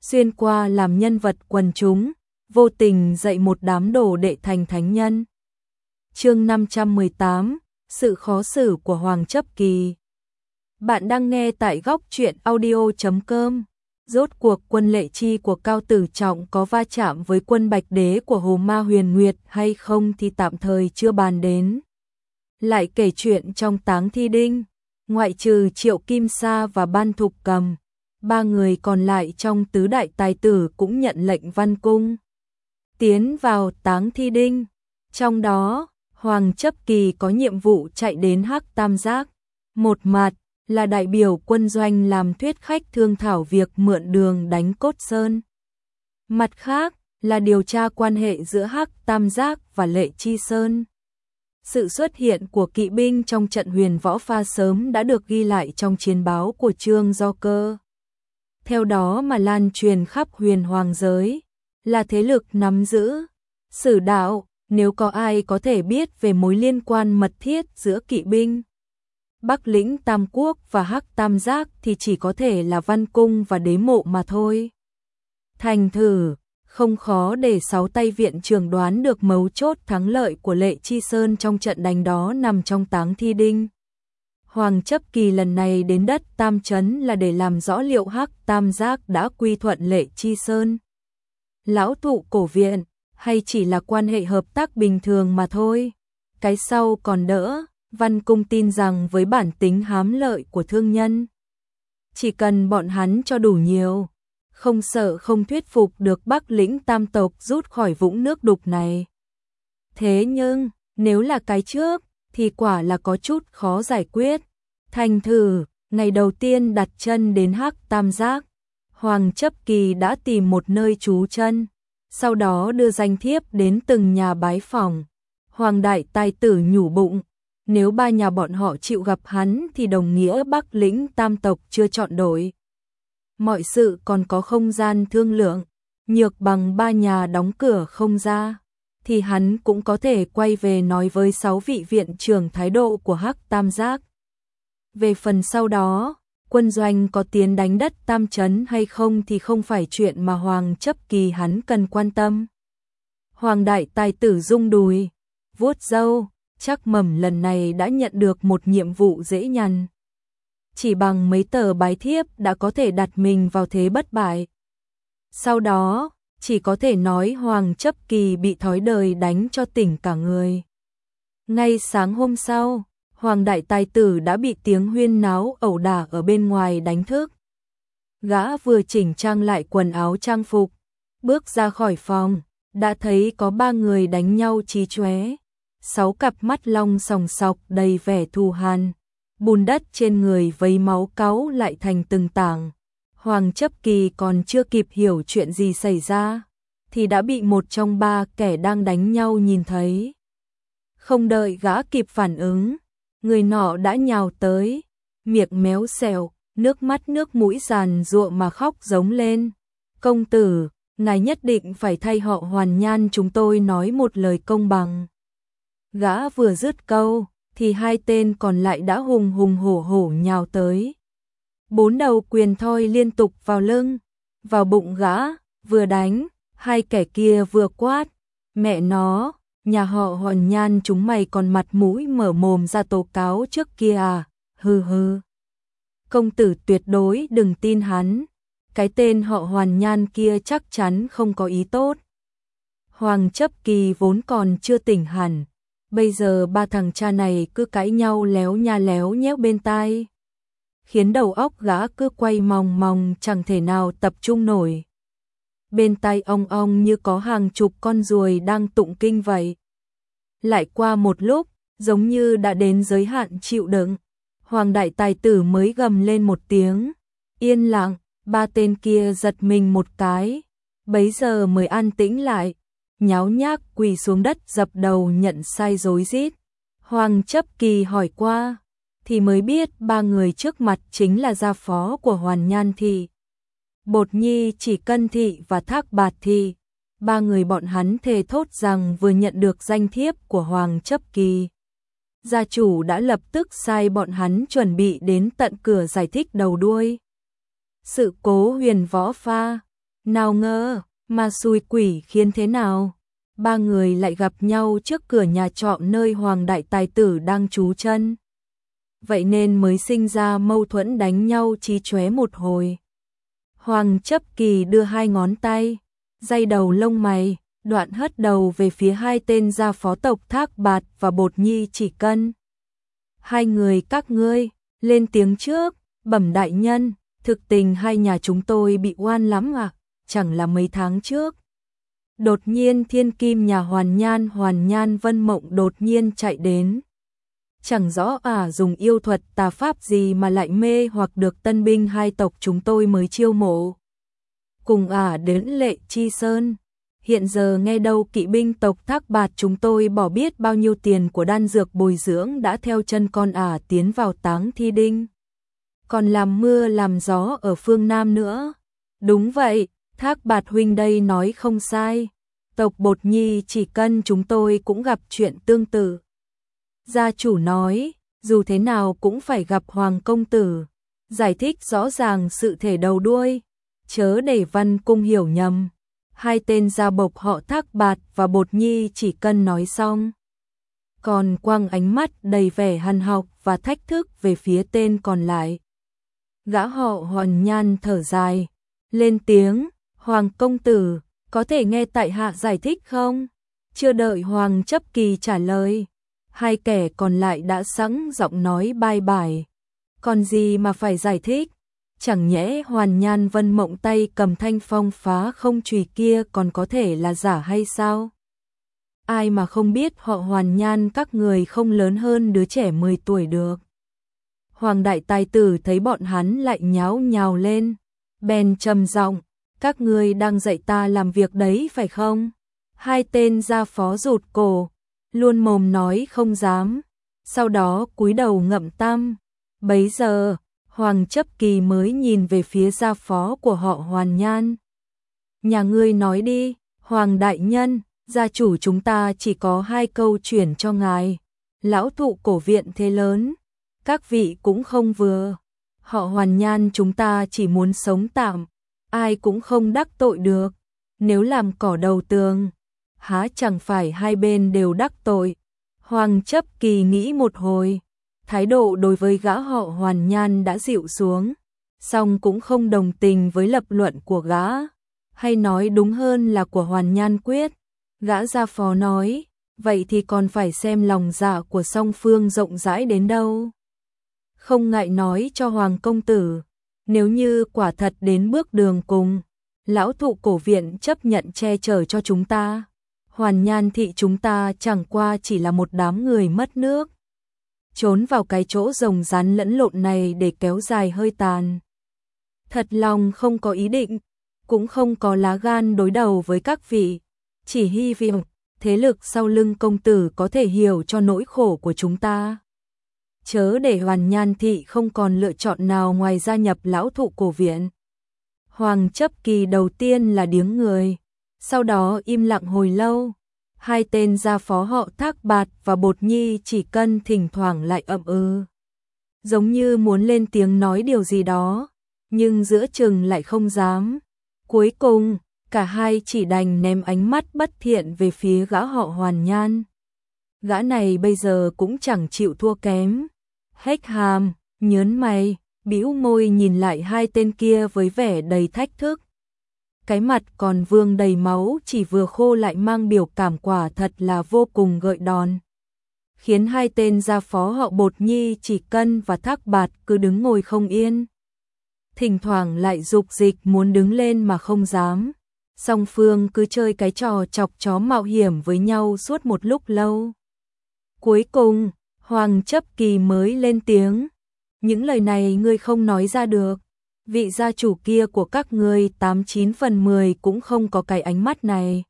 xuyên qua làm nhân vật quần chúng, vô tình dạy một đám đồ đệ thành thánh nhân. Chương 518, sự khó xử của Hoàng Chấp Kỳ. Bạn đang nghe tại góc truyện audio.com. Rốt cuộc quân Lệ Chi của Cao Tử Trọng có va chạm với quân Bạch Đế của Hồ Ma Huyền Nguyệt hay không thì tạm thời chưa bàn đến. Lại kể chuyện trong Táng Thi Đinh, ngoại trừ Triệu Kim Sa và Ban Thục Cầm, ba người còn lại trong tứ đại tài tử cũng nhận lệnh Văn Cung tiến vào Táng Thi Đinh. Trong đó, Hoàng Chấp Kỳ có nhiệm vụ chạy đến Hắc Tam Giác, một mặt là đại biểu quân doanh làm thuyết khách thương thảo việc mượn đường đánh Cốt Sơn. Mặt khác là điều tra quan hệ giữa Hắc Tam Giác và Lệ Chi Sơn. Sự xuất hiện của kỵ binh trong trận huyền võ pha sớm đã được ghi lại trong chiến báo của Trương Do Cơ. Theo đó mà lan truyền khắp huyền hoàng giới, là thế lực nắm giữ sử đạo, nếu có ai có thể biết về mối liên quan mật thiết giữa kỵ binh Bắc Lĩnh Tam Quốc và Hắc Tam Giác thì chỉ có thể là Văn Cung và Đế Mộ mà thôi. Thành thử, không khó để sáu tay viện trưởng đoán được mấu chốt thắng lợi của Lệ Chi Sơn trong trận đánh đó nằm trong Táng Thi Đinh. Hoàng Chấp Kỳ lần này đến đất Tam Trấn là để làm rõ liệu Hắc Tam Giác đã quy thuận Lệ Chi Sơn, lão thụ cổ viện, hay chỉ là quan hệ hợp tác bình thường mà thôi. Cái sau còn đỡ. Văn Cung tin rằng với bản tính hám lợi của thương nhân, chỉ cần bọn hắn cho đủ nhiều, không sợ không thuyết phục được Bắc Lĩnh Tam tộc rút khỏi vũng nước đục này. Thế nhưng, nếu là cái trước, thì quả là có chút khó giải quyết. Thành thử, ngày đầu tiên đặt chân đến Hắc Tam Giác, Hoàng Chấp Kỳ đã tìm một nơi trú chân, sau đó đưa danh thiếp đến từng nhà bái phỏng. Hoàng đại tài tử nhủ bụng, nếu ba nhà bọn họ chịu gặp hắn thì đồng nghĩa Bắc Lĩnh Tam tộc chưa chọn đổi. Mọi sự còn có không gian thương lượng, nhược bằng ba nhà đóng cửa không ra, thì hắn cũng có thể quay về nói với sáu vị viện trưởng thái độ của Hắc Tam Giác. Về phần sau đó, quân doanh có tiến đánh đất Tam Trấn hay không thì không phải chuyện mà Hoàng Chấp Kỳ hắn cần quan tâm. Hoàng đại tài tử rung đùi, vuốt râu, chắc mẩm lần này đã nhận được một nhiệm vụ dễ nhằn. Chỉ bằng mấy tờ bái thiếp đã có thể đặt mình vào thế bất bại. Sau đó, chỉ có thể nói Hoàng Chấp Kỳ bị thói đời đánh cho tỉnh cả người. Ngay sáng hôm sau, Hoàng đại tài tử đã bị tiếng huyên náo ẩu đả ở bên ngoài đánh thức. Gã vừa chỉnh trang lại quần áo trang phục, bước ra khỏi phòng, đã thấy có ba người đánh nhau chí chóe. Sáu cặp mắt long sòng sọc đầy vẻ thù hằn, bùn đất trên người vấy máu cáu lại thành từng tảng. Hoàng Chấp Kỳ còn chưa kịp hiểu chuyện gì xảy ra, thì đã bị một trong ba kẻ đang đánh nhau nhìn thấy. Không đợi gã kịp phản ứng, người nọ đã nhào tới, miệng méo xẹo, nước mắt nước mũi giàn giụa mà khóc giống lên. Công tử, ngài nhất định phải thay họ Hoàn Nhan chúng tôi nói một lời công bằng. Gã vừa dứt câu, thì hai tên còn lại đã hùng hùng hổ hổ nhào tới. Bốn đầu quyền thoi liên tục vào lưng, vào bụng gã, vừa đánh, hai kẻ kia vừa quát. Mẹ nó, nhà họ Hoàn Nhan chúng mày còn mặt mũi mở mồm ra tố cáo trước kia à, hừ hừ. Công tử tuyệt đối đừng tin hắn, cái tên họ Hoàn Nhan kia chắc chắn không có ý tốt. Hoàng Chấp Kỳ vốn còn chưa tỉnh hẳn. Bây giờ ba thằng cha này cứ cãi nhau léo nha léo nhéo bên tai, khiến đầu óc gã cứ quay mòng mòng chẳng thể nào tập trung nổi. Bên tai ong ong như có hàng chục con ruồi đang tụng kinh vậy. Lại qua một lúc, giống như đã đến giới hạn chịu đựng, Hoàng đại tài tử mới gầm lên một tiếng. Yên lặng, ba tên kia giật mình một cái, bấy giờ mới an tĩnh lại. Nháo nhác quỳ xuống đất dập đầu nhận sai rối rít. Hoàng Chấp Kỳ hỏi qua, thì mới biết ba người trước mặt chính là gia phó của Hoàn Nhan Thị, Bột Nhi, Chỉ Cân Thị và Thác Bạt Thị. Ba người bọn hắn thề thốt rằng vừa nhận được danh thiếp của Hoàng Chấp Kỳ, gia chủ đã lập tức sai bọn hắn chuẩn bị đến tận cửa giải thích đầu đuôi. Sự cố huyền võ pha, Nào ngờ, mà xui quỷ khiến thế nào? Ba người lại gặp nhau trước cửa nhà trọ nơi Hoàng đại tài tử đang trú chân. Vậy nên mới sinh ra mâu thuẫn đánh nhau chí chóe một hồi. Hoàng Chấp Kỳ đưa hai ngón tay, day đầu lông mày, đoạn hất đầu về phía hai tên gia phó tộc Thác Bạt và Bột Nhi Chỉ Cân. Hai người các ngươi, lên tiếng trước, bẩm đại nhân, thực tình hai nhà chúng tôi bị oan lắm à, chẳng là mấy tháng trước. Đột nhiên thiên kim nhà Hoàn Nhan Vân Mộng đột nhiên chạy đến. Chẳng rõ dùng yêu thuật tà pháp gì mà lại mê hoặc được tân binh hai tộc chúng tôi mới chiêu mộ. Cùng đến Lệ Chi Sơn. Hiện giờ nghe đâu kỵ binh tộc Thác Bạt chúng tôi bỏ biết bao nhiêu tiền của đan dược bồi dưỡng đã theo chân con tiến vào Táng Thi Đinh. Còn làm mưa làm gió ở phương Nam nữa. Đúng vậy, Thác Bạt huynh đây nói không sai. Tộc Bột Nhi Chỉ Cân chúng tôi cũng gặp chuyện tương tự. Gia chủ nói, dù thế nào cũng phải gặp Hoàng công tử, giải thích rõ ràng sự thể đầu đuôi, chớ để Văn Cung hiểu nhầm. Hai tên gia bộc họ Thác Bạt và Bột Nhi Chỉ Cân nói xong, còn quăng ánh mắt đầy vẻ hằn học và thách thức về phía tên còn lại. Gã họ Hoàn Nhan thở dài, lên tiếng, Hoàng công tử, có thể nghe tại hạ giải thích không? Chưa đợi Hoàng Chấp Kỳ trả lời, hai kẻ còn lại đã sẵn giọng nói bai bài. Còn gì mà phải giải thích? Chẳng nhẽ Hoàn Nhan Vân Mộng tay cầm thanh phong phá không chùy kia còn có thể là giả hay sao? Ai mà không biết họ Hoàn Nhan các người không lớn hơn đứa trẻ 10 tuổi được. Hoàng đại tài tử thấy bọn hắn lại nháo nhào lên, bèn trầm giọng, các ngươi đang dạy ta làm việc đấy phải không? Hai tên gia phó rụt cổ, luôn mồm nói không dám, sau đó cúi đầu ngậm tăm. Bấy giờ, Hoàng Chấp Kỳ mới nhìn về phía gia phó của họ Hoàn Nhan. Nhà ngươi nói đi, Hoàng đại nhân, gia chủ chúng ta chỉ có 2 câu chuyển cho ngài. Lão thụ cổ viện thế lớn, các vị cũng không vừa. Họ Hoàn Nhan chúng ta chỉ muốn sống tạm, ai cũng không đắc tội được. Nếu làm cỏ đầu tường, há chẳng phải hai bên đều đắc tội. Hoàng Chấp Kỳ nghĩ một hồi, thái độ đối với gã họ Hoàn Nhan đã dịu xuống, song cũng không đồng tình với lập luận của gã, hay nói đúng hơn là của Hoàn Nhan Quyết. Gã gia phó nói, vậy thì còn phải xem lòng dạ của song phương rộng rãi đến đâu. Không ngại nói cho Hoàng công tử, nếu như quả thật đến bước đường cùng, lão thụ cổ viện chấp nhận che chở cho chúng ta, Hoàn Nhan thị chúng ta chẳng qua chỉ là một đám người mất nước, trốn vào cái chỗ rồng rắn lẫn lộn này để kéo dài hơi tàn. Thật lòng không có ý định, cũng không có lá gan đối đầu với các vị, chỉ hy vọng thế lực sau lưng công tử có thể hiểu cho nỗi khổ của chúng ta. Chớ để Hoàn Nhan thị không còn lựa chọn nào ngoài gia nhập lão thụ cổ viện. Hoàng Chấp Kỳ đầu tiên là điếng người, sau đó im lặng hồi lâu. Hai tên gia phó họ Thác Bạt và Bột Nhi Chỉ Cân thỉnh thoảng lại ậm ừ, giống như muốn lên tiếng nói điều gì đó, nhưng giữa chừng lại không dám. Cuối cùng, cả hai chỉ đành ném ánh mắt bất thiện về phía gã họ Hoàn Nhan. Gã này bây giờ cũng chẳng chịu thua kém, hếch hàm, nhớn mày, bĩu môi nhìn lại hai tên kia với vẻ đầy thách thức. Cái mặt còn vương đầy máu chỉ vừa khô lại mang biểu cảm quả thật là vô cùng gợi đòn, khiến hai tên gia phó họ Bột Nhi Chỉ Cân và Thác Bạt cứ đứng ngồi không yên. Thỉnh thoảng lại dục dịch muốn đứng lên mà không dám. Song phương cứ chơi cái trò chọc chó mạo hiểm với nhau suốt một lúc lâu. Cuối cùng, Hoàng Chấp Kỳ mới lên tiếng. Những lời này ngươi không nói ra được. Vị gia chủ kia của các ngươi 89 phần 10 cũng không có cái ánh mắt này.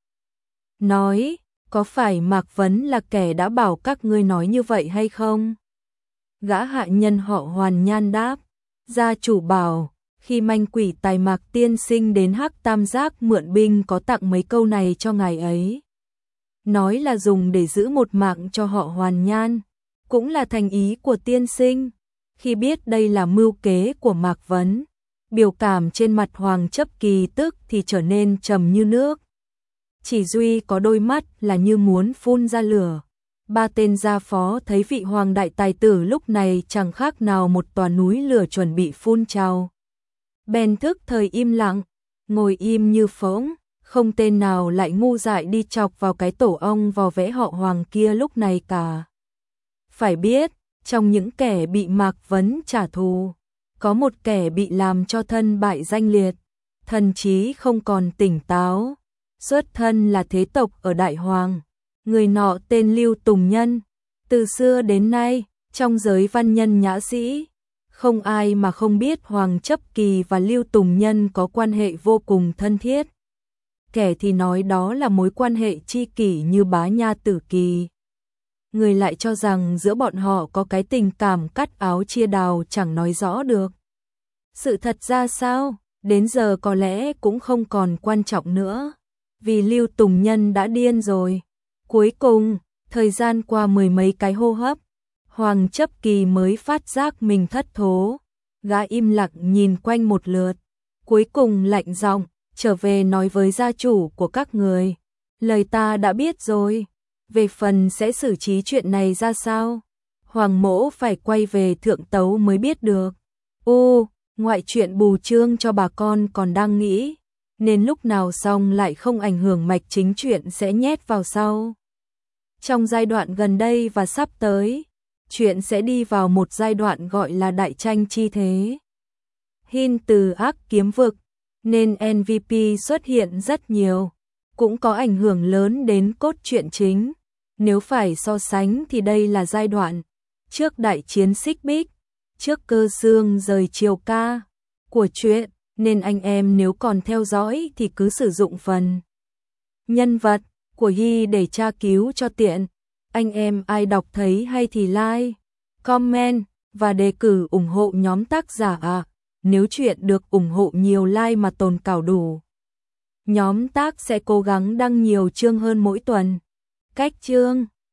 Nói, có phải Mạc Vấn là kẻ đã bảo các ngươi nói như vậy hay không? Gã hạ nhân họ Hoàn Nhan đáp, gia chủ bảo, khi manh quỷ tài Mạc tiên sinh đến Hắc Tam Giác mượn binh có tặng mấy câu này cho ngài ấy. Nói là dùng để giữ một mạng cho họ Hoàn Nhan, cũng là thành ý của tiên sinh. Khi biết đây là mưu kế của Mạc Vấn, Biểu cảm trên mặt Hoàng Chấp Kỳ tức thì trở nên trầm như nước. Chỉ duy có đôi mắt là như muốn phun ra lửa. Ba tên gia phó thấy vị hoàng đại tài tử lúc này chẳng khác nào một tòa núi lửa chuẩn bị phun trào. Bèn thức thời im lặng, ngồi im như phỗng, không tên nào lại ngu dại đi chọc vào cái tổ ong vò vẽ họ Hoàng kia lúc này cả. Phải biết, trong những kẻ bị Mạc Vấn trả thù, có một kẻ bị làm cho thân bại danh liệt, thần trí không còn tỉnh táo, xuất thân là thế tộc ở Đại Hoàng. Người nọ tên Lưu Tùng Nhân, từ xưa đến nay, trong giới văn nhân nhã sĩ, không ai mà không biết Hoàng Chấp Kỳ và Lưu Tùng Nhân có quan hệ vô cùng thân thiết. Kẻ thì nói đó là mối quan hệ tri kỷ như bá nha tử kỳ. Người lại cho rằng giữa bọn họ có cái tình cảm cắt áo chia đào chẳng nói rõ được. Sự thật ra sao, đến giờ có lẽ cũng không còn quan trọng nữa, vì Lưu Tùng Nhân đã điên rồi. Cuối cùng, thời gian qua mười mấy cái hô hấp, Hoàng Chấp Kỳ mới phát giác mình thất thố. Gã im lặng nhìn quanh một lượt, cuối cùng lạnh giọng trở về nói với gia chủ của các người. Lời ta đã biết rồi, về phần sẽ xử trí chuyện này ra sao, Hoàng mỗ phải quay về thượng tấu mới biết được. Ngoại chuyện bù trương cho bà con còn đang nghĩ, nên lúc nào xong lại không ảnh hưởng mạch chính chuyện sẽ nhét vào sau. Trong giai đoạn gần đây và sắp tới, chuyện sẽ đi vào một giai đoạn gọi là đại tranh chi thế. Hin từ ác kiếm vực, nên MVP xuất hiện rất nhiều, cũng có ảnh hưởng lớn đến cốt truyện chính. Nếu phải so sánh thì đây là giai đoạn trước đại chiến Xích Bích, trước Cơ Xương rời Triều Ca của truyện, nên anh em nếu còn theo dõi thì cứ sử dụng phần nhân vật của Hi để tra cứu cho tiện. Anh em ai đọc thấy hay thì like, comment và đề cử ủng hộ nhóm tác giả ạ. Nếu chuyện được ủng hộ nhiều like mà tồn cảo đủ, nhóm tác sẽ cố gắng đăng nhiều chương hơn mỗi tuần. Cách chương